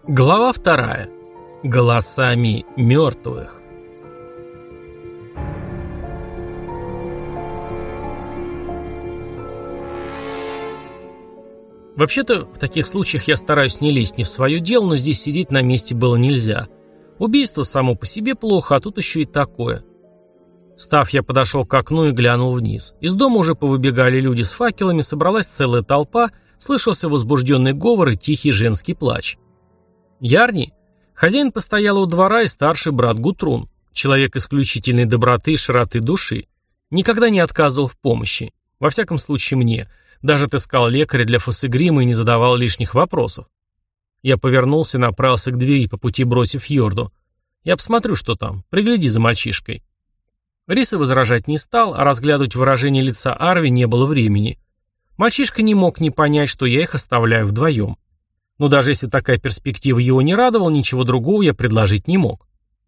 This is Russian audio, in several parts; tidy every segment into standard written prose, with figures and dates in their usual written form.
Глава 2. Голосами мертвых. Вообще-то, в таких случаях я стараюсь не лезть не в свое дело, но здесь сидеть на месте было нельзя. Убийство само по себе плохо, а тут еще и такое. Встав, я подошел к окну и глянул вниз. Из дома уже повыбегали люди с факелами, собралась целая толпа, слышался возбужденный говор и тихий женский плач. Ярни, хозяин постоялого двора и старший брат Гутрун, человек исключительной доброты и широты души, никогда не отказывал в помощи, во всяком случае мне, даже отыскал лекаря для Фосегрима и не задавал лишних вопросов. Я повернулся и направился к двери, по пути бросив Йорду. Я посмотрю, что там, пригляди за мальчишкой. Риса возражать не стал, а разглядывать выражение лица Арви не было времени. Мальчишка не мог не понять, что я их оставляю вдвоем. Но даже если такая перспектива его не радовала, ничего другого я предложить не мог.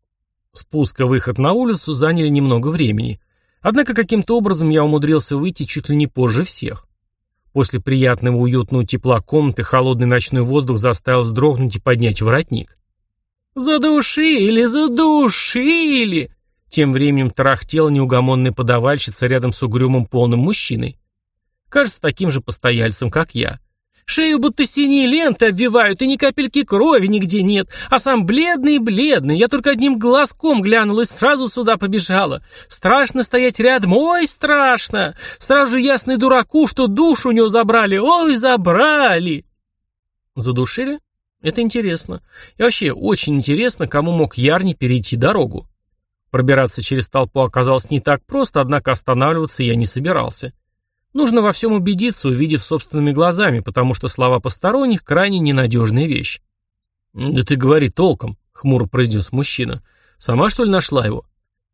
Спуск и выход на улицу заняли немного времени. Однако каким-то образом я умудрился выйти чуть ли не позже всех. После приятного уютного тепла комнаты холодный ночной воздух заставил вздрогнуть и поднять воротник. «Задушили, задушили!» Тем временем тарахтела неугомонная подавальщица рядом с угрюмым полным мужчиной. Кажется, таким же постояльцем, как я. Шею будто синие ленты обвивают, и ни капельки крови нигде нет, а сам бледный-бледный, я только одним глазком глянул и сразу сюда побежала. Страшно стоять рядом, ой, страшно! Сразу же ясно и дураку, что душу у него забрали, ой, забрали!» Задушили? Это интересно. И вообще, очень интересно, кому мог Ярни перейти дорогу. Пробираться через толпу оказалось не так просто, однако останавливаться я не собирался. Нужно во всем убедиться, увидев собственными глазами, потому что слова посторонних – крайне ненадежная вещь. «Да ты говори толком», – хмуро произнес мужчина. «Сама, что ли, нашла его?»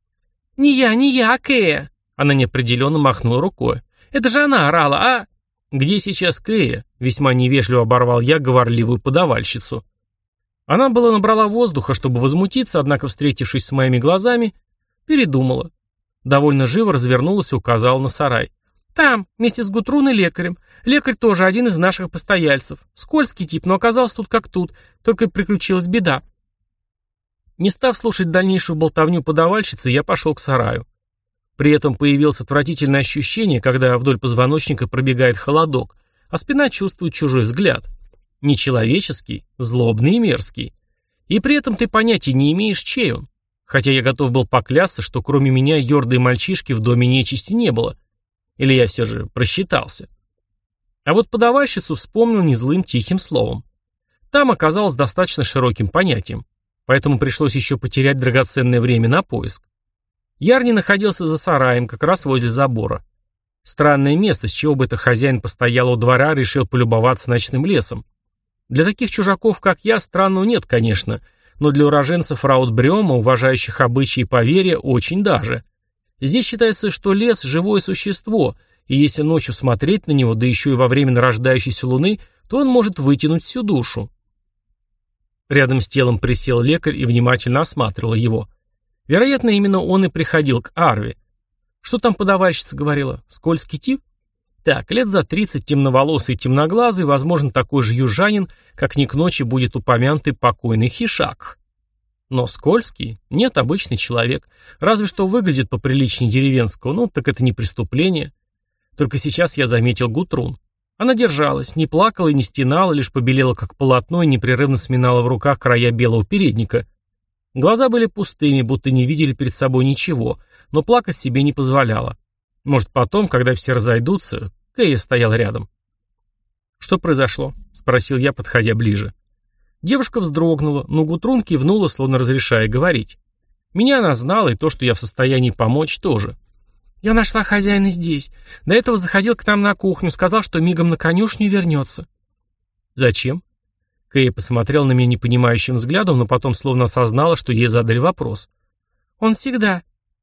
не я, Кэя!» Она неопределенно махнула рукой. «Это же она орала, а...» «Где сейчас Кэя?» – весьма невежливо оборвал я говорливую подавальщицу. Она была набрала воздуха, чтобы возмутиться, однако, встретившись с моими глазами, передумала. Довольно живо развернулась и указала на сарай. «Там, вместе с Гутрун и лекарем. Лекарь тоже один из наших постояльцев. Скользкий тип, но оказался тут как тут, только приключилась беда». Не став слушать дальнейшую болтовню подавальщицы, я пошел к сараю. При этом появилось отвратительное ощущение, когда вдоль позвоночника пробегает холодок, а спина чувствует чужой взгляд. Нечеловеческий, злобный и мерзкий. И при этом ты понятия не имеешь, чей он. Хотя я готов был поклясться, что кроме меня Йорда и мальчишки в доме нечисти не было. Или я все же просчитался. А вот подавальщицу вспомнил незлым тихим словом. Там оказалось достаточно широким понятием, поэтому пришлось еще потерять драгоценное время на поиск. Ярни находился за сараем, как раз возле забора. Странное место, с чего бы это хозяин постоялого двора решил полюбоваться ночным лесом. Для таких чужаков, как я, странного нет, конечно, но для уроженцев Раутбрёма, уважающих обычаи и поверья, очень даже. Здесь считается, что лес – живое существо, и если ночью смотреть на него, да еще и во время нарождающейся луны, то он может вытянуть всю душу. Рядом с телом присел лекарь и внимательно осматривал его. Вероятно, именно он и приходил к Арви. Что там подавальщица говорила? Скользкий тип? Так, лет за 30, темноволосый и темноглазый, возможно, такой же южанин, как ни к ночи будет упомянутый покойный Хишак. Но скользкий? Нет, обычный человек. Разве что выглядит поприличнее деревенского, ну так это не преступление. Только сейчас я заметил Гутрун. Она держалась, не плакала и не стенала, лишь побелела как полотно и непрерывно сминала в руках края белого передника. Глаза были пустыми, будто не видели перед собой ничего, но плакать себе не позволяла. Может, потом, когда все разойдутся, Кэя стоял рядом. «Что произошло?» — спросил я, подходя ближе. Девушка вздрогнула, но Гутрун кивнула, словно разрешая говорить. Меня она знала, и то, что я в состоянии помочь, тоже. «Я нашла хозяина здесь. До этого заходил к нам на кухню, сказал, что мигом на конюшню вернется». «Зачем?» Кэя посмотрел на меня непонимающим взглядом, но потом словно осознала, что ей задали вопрос. «Он всегда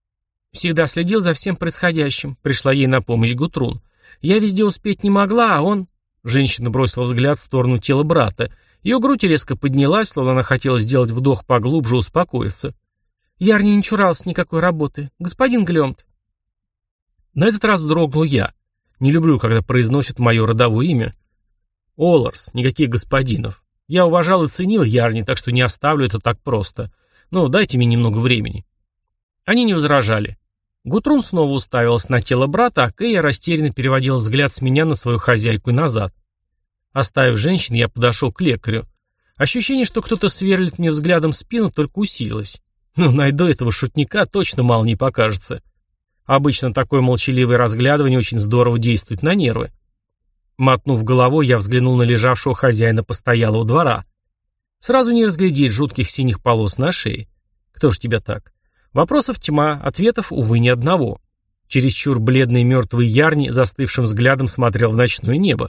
следил за всем происходящим», — пришла ей на помощь Гутрун. «Я везде успеть не могла, а он...» Женщина бросила взгляд в сторону тела брата. Ее грудь резко поднялась, словно она хотела сделать вдох поглубже, успокоиться. «Ярни не чурался никакой работы. Господин Глёмт». На этот раз вздрогнул я. Не люблю, когда произносят мое родовое имя. «Оларс, никаких господинов. Я уважал и ценил Ярни, так что не оставлю это так просто. Но дайте мне немного времени». Они не возражали. Гутрун снова уставилась на тело брата, а Кэя растерянно переводила взгляд с меня на свою хозяйку и назад. Оставив женщин, я подошел к лекарю. Ощущение, что кто-то сверлит мне взглядом спину, только усилилось. Ну, найду этого шутника, точно мало не покажется. Обычно такое молчаливое разглядывание очень здорово действует на нервы. Мотнув головой, я взглянул на лежавшего хозяина постоялого двора. Сразу не разглядеть жутких синих полос на шее. Кто ж тебя так? Вопросов тьма, ответов, увы, ни одного. Чересчур бледный мертвый Ярни застывшим взглядом смотрел в ночное небо.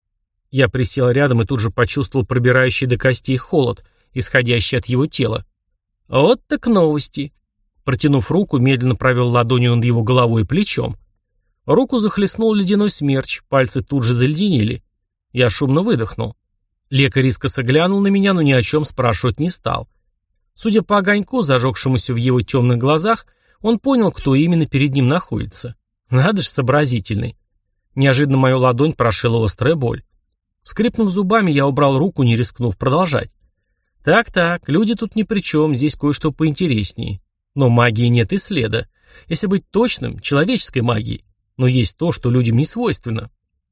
Я присел рядом и тут же почувствовал пробирающий до костей холод, исходящий от его тела. Вот так новости. Протянув руку, медленно провел ладонью над его головой и плечом. Руку захлестнул ледяной смерч, пальцы тут же заледенели. Я шумно выдохнул. Лекарь искоса глянул на меня, но ни о чем спрашивать не стал. Судя по огоньку, зажегшемуся в его темных глазах, он понял, кто именно перед ним находится. Надо ж, сообразительный. Неожиданно мою ладонь прошила острая боль. Скрипнув зубами, я убрал руку, не рискнув продолжать. Так, люди тут ни при чем, здесь кое-что поинтереснее. Но магии нет и следа. Если быть точным, человеческой магии. Но есть то, что людям не свойственно.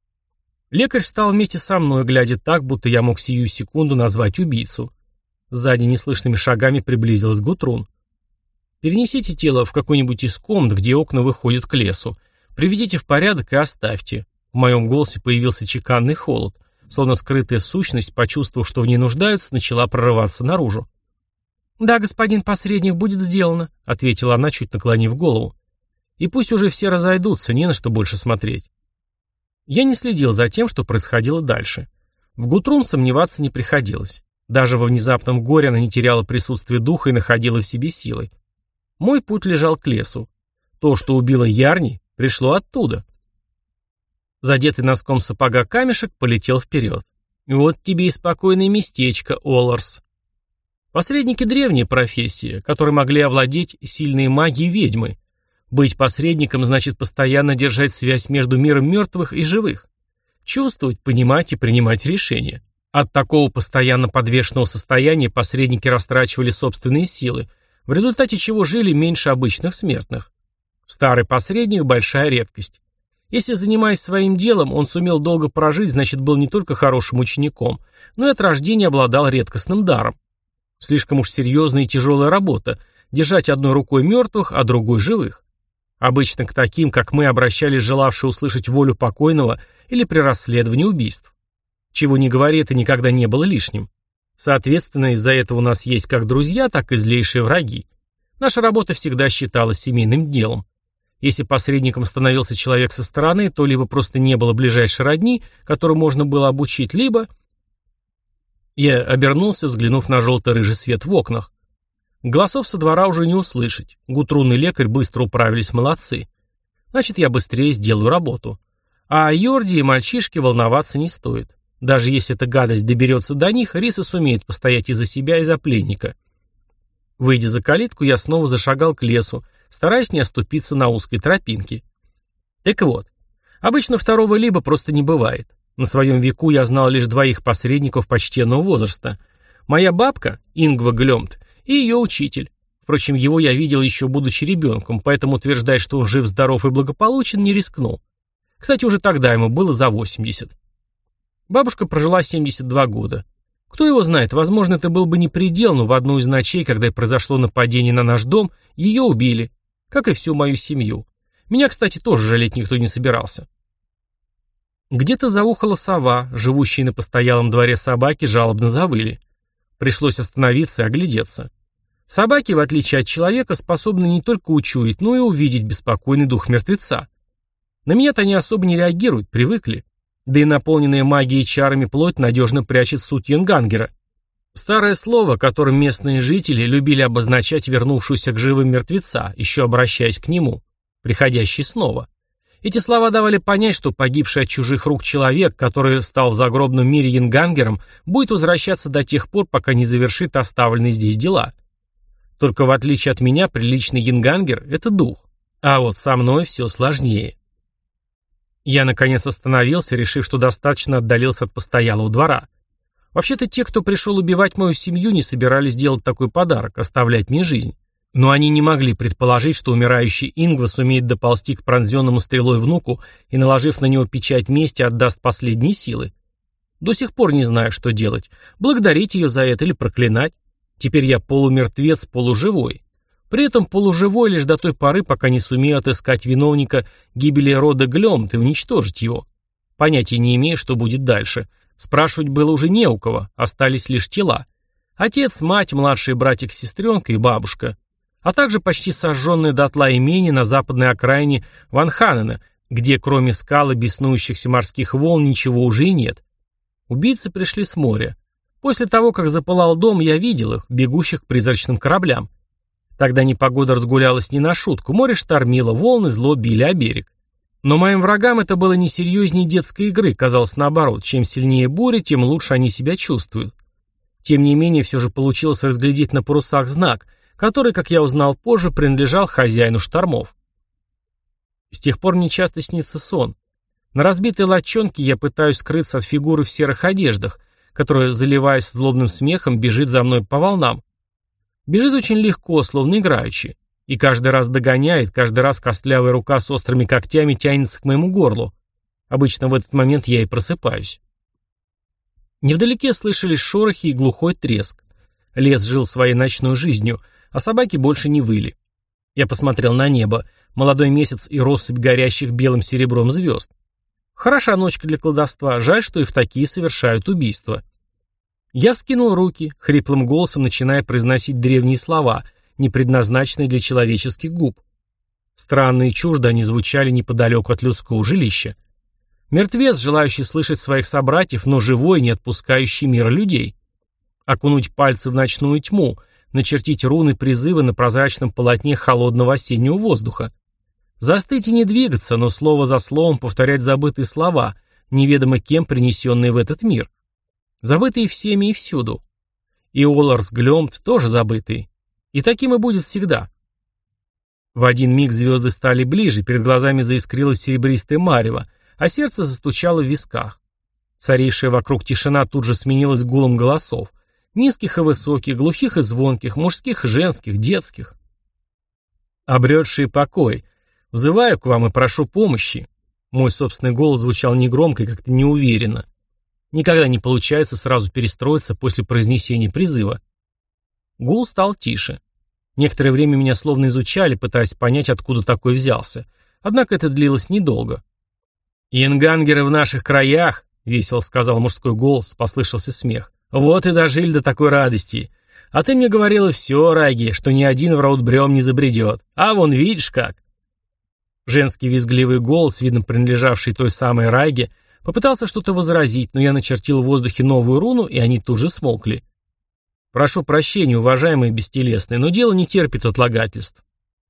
Лекарь встал вместе со мной, глядя так, будто я мог сию секунду назвать убийцу. Сзади неслышными шагами приблизилась Гутрун. «Перенесите тело в какой-нибудь из комнат, где окна выходят к лесу. Приведите в порядок и оставьте». В моем голосе появился чеканный холод, словно скрытая сущность, почувствовав, что в ней нуждаются, начала прорываться наружу. «Да, господин посредник, будет сделано», — ответила она, чуть наклонив голову. «И пусть уже все разойдутся, не на что больше смотреть». Я не следил за тем, что происходило дальше. В Гутрун сомневаться не приходилось. Даже во внезапном горе она не теряла присутствие духа и находила в себе силы. Мой путь лежал к лесу. То, что убило Ярни, пришло оттуда. Задетый носком сапога камешек полетел вперед. Вот тебе и спокойное местечко, Оларс. Посредники — древняя профессия, которой могли овладеть сильные маги и ведьмы. Быть посредником значит постоянно держать связь между миром мертвых и живых. Чувствовать, понимать и принимать решения. От такого постоянно подвешенного состояния посредники растрачивали собственные силы, в результате чего жили меньше обычных смертных. Старый посредник – большая редкость. Если, занимаясь своим делом, он сумел долго прожить, значит, был не только хорошим учеником, но и от рождения обладал редкостным даром. Слишком уж серьезная и тяжелая работа – держать одной рукой мертвых, а другой живых. Обычно к таким, как мы, обращались желавшие услышать волю покойного или при расследовании убийств. Чего не говори, это никогда не было лишним. Соответственно, из-за этого у нас есть как друзья, так и злейшие враги. Наша работа всегда считалась семейным делом. Если посредником становился человек со стороны, то либо просто не было ближайшей родни, которую можно было обучить, либо... Я обернулся, взглянув на желто-рыжий свет в окнах. Голосов со двора уже не услышать. Гутрун и лекарь быстро управились, молодцы. Значит, я быстрее сделаю работу. А о Йорди и мальчишке волноваться не стоит. Даже если эта гадость доберется до них, Риса сумеет постоять и за себя, и за пленника. Выйдя за калитку, я снова зашагал к лесу, стараясь не оступиться на узкой тропинке. Так вот, обычно второго либо просто не бывает. На своем веку я знал лишь двоих посредников почтенного возраста. Моя бабка, Ингва Глёмт, и ее учитель. Впрочем, его я видел еще будучи ребенком, поэтому утверждать, что он жив, здоров и благополучен, не рискнул. Кстати, уже тогда ему было за 80. Бабушка прожила 72 года. Кто его знает, возможно, это был бы не предел, но в одну из ночей, когда произошло нападение на наш дом, ее убили, как и всю мою семью. Меня, кстати, тоже жалеть никто не собирался. Где-то заухала сова, живущие на постоялом дворе собаки жалобно завыли. Пришлось остановиться и оглядеться. Собаки, в отличие от человека, способны не только учуять, но и увидеть беспокойный дух мертвеца. На меня-то они особо не реагируют, привыкли. Да и наполненная магией и чарами плоть надежно прячет суть Янгангера. Старое слово, которым местные жители любили обозначать вернувшуюся к живым мертвеца, еще обращаясь к нему, приходящий снова. Эти слова давали понять, что погибший от чужих рук человек, который стал в загробном мире Янгангером, будет возвращаться до тех пор, пока не завершит оставленные здесь дела. Только в отличие от меня, приличный Янгангер — это дух. А вот со мной все сложнее. Я, наконец, остановился, решив, что достаточно отдалился от постоялого двора. Вообще-то те, кто пришел убивать мою семью, не собирались делать такой подарок, оставлять мне жизнь. Но они не могли предположить, что умирающий Ингва сумеет доползти к пронзенному стрелой внуку и, наложив на него печать мести, отдаст последние силы. До сих пор не знаю, что делать. Благодарить ее за это или проклинать. Теперь я полумертвец, полуживой. При этом полуживой лишь до той поры, пока не сумею отыскать виновника гибели рода Глёмт и уничтожить его. Понятия не имею, что будет дальше. Спрашивать было уже не у кого, остались лишь тела. Отец, мать, младшие братья с сестренкой и бабушка. А также почти сожженное дотла имение на западной окраине Ванханена, где кроме скал и беснующихся морских волн ничего уже и нет. Убийцы пришли с моря. После того, как запылал дом, я видел их, бегущих к призрачным кораблям. Тогда непогода разгулялась не на шутку, море штормило, волны зло били о берег. Но моим врагам это было не серьезнее детской игры, казалось наоборот, чем сильнее буря, тем лучше они себя чувствуют. Тем не менее, все же получилось разглядеть на парусах знак, который, как я узнал позже, принадлежал хозяину штормов. С тех пор мне часто снится сон. На разбитой лодчонке я пытаюсь скрыться от фигуры в серых одеждах, которая, заливаясь злобным смехом, бежит за мной по волнам. Бежит очень легко, словно играючи, и каждый раз догоняет, каждый раз костлявая рука с острыми когтями тянется к моему горлу. Обычно в этот момент я и просыпаюсь. Невдалеке слышались шорохи и глухой треск. Лес жил своей ночной жизнью, а собаки больше не выли. Я посмотрел на небо, молодой месяц и россыпь горящих белым серебром звезд. Хороша ночка для колдовства, жаль, что и в такие совершают убийства. Я вскинул руки, хриплым голосом начиная произносить древние слова, не предназначенные для человеческих губ. Странно и чуждо они звучали неподалеку от людского жилища. Мертвец, желающий слышать своих собратьев, но живой, не отпускающий мира людей. Окунуть пальцы в ночную тьму, начертить руны призыва на прозрачном полотне холодного осеннего воздуха. Застыть и не двигаться, но слово за словом повторять забытые слова, неведомо кем принесенные в этот мир. Забытые всеми и всюду. И Оларс Глёмт тоже забытый. И таким и будет всегда. В один миг звезды стали ближе, перед глазами заискрилось серебристое марево, а сердце застучало в висках. Царившая вокруг тишина тут же сменилась гулом голосов. Низких и высоких, глухих и звонких, мужских и женских, детских. Обретшие покой. Взываю к вам и прошу помощи. Мой собственный голос звучал негромко и как-то неуверенно. Никогда не получается сразу перестроиться после произнесения призыва. Гул стал тише. Некоторое время меня словно изучали, пытаясь понять, откуда такой взялся. Однако это длилось недолго. «Янгангеры в наших краях», — весело сказал мужской голос, послышался смех. «Вот и дожили до такой радости. А ты мне говорила все, Райги, что ни один в Раутбрём не забредет. А вон видишь как». Женский визгливый голос, видно принадлежавший той самой Райге, попытался что-то возразить, но я начертил в воздухе новую руну, и они тут же смолкли. «Прошу прощения, уважаемые бестелесные, но дело не терпит отлагательств».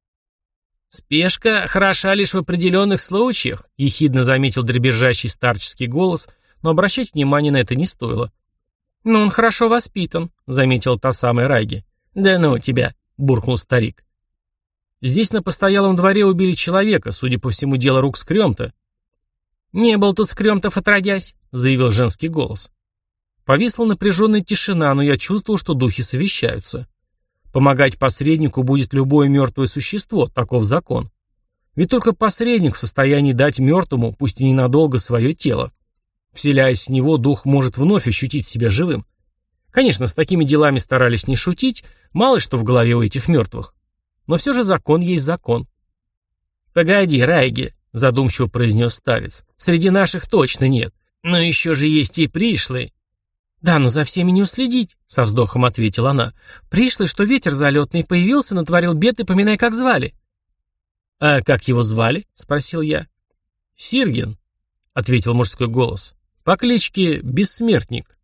«Спешка хороша лишь в определенных случаях», — ехидно заметил дребезжащий старческий голос, но обращать внимание на это не стоило. «Но он хорошо воспитан», — заметила та самая Райги. «Да ну тебя», — буркнул старик. «Здесь на постоялом дворе убили человека, судя по всему, дело рук Скрёмта». «Не был тут Скрёмтов отродясь», — заявил женский голос. Повисла напряженная тишина, но я чувствовал, что духи совещаются. Помогать посреднику будет любое мертвое существо, таков закон. Ведь только посредник в состоянии дать мертвому, пусть и ненадолго, свое тело. Вселяясь в него, дух может вновь ощутить себя живым. Конечно, с такими делами старались не шутить, мало что в голове у этих мертвых. Но все же закон есть закон. «Погоди, Райги», — задумчиво произнес старец, — «среди наших точно нет. Но еще же есть и пришлые». «Да, но за всеми не уследить», — со вздохом ответила она. «Пришлый, что ветер залетный появился, натворил бед и поминай, как звали». «А как его звали?» — спросил я. «Сирген», — ответил мужской голос, — «по кличке Бессмертник».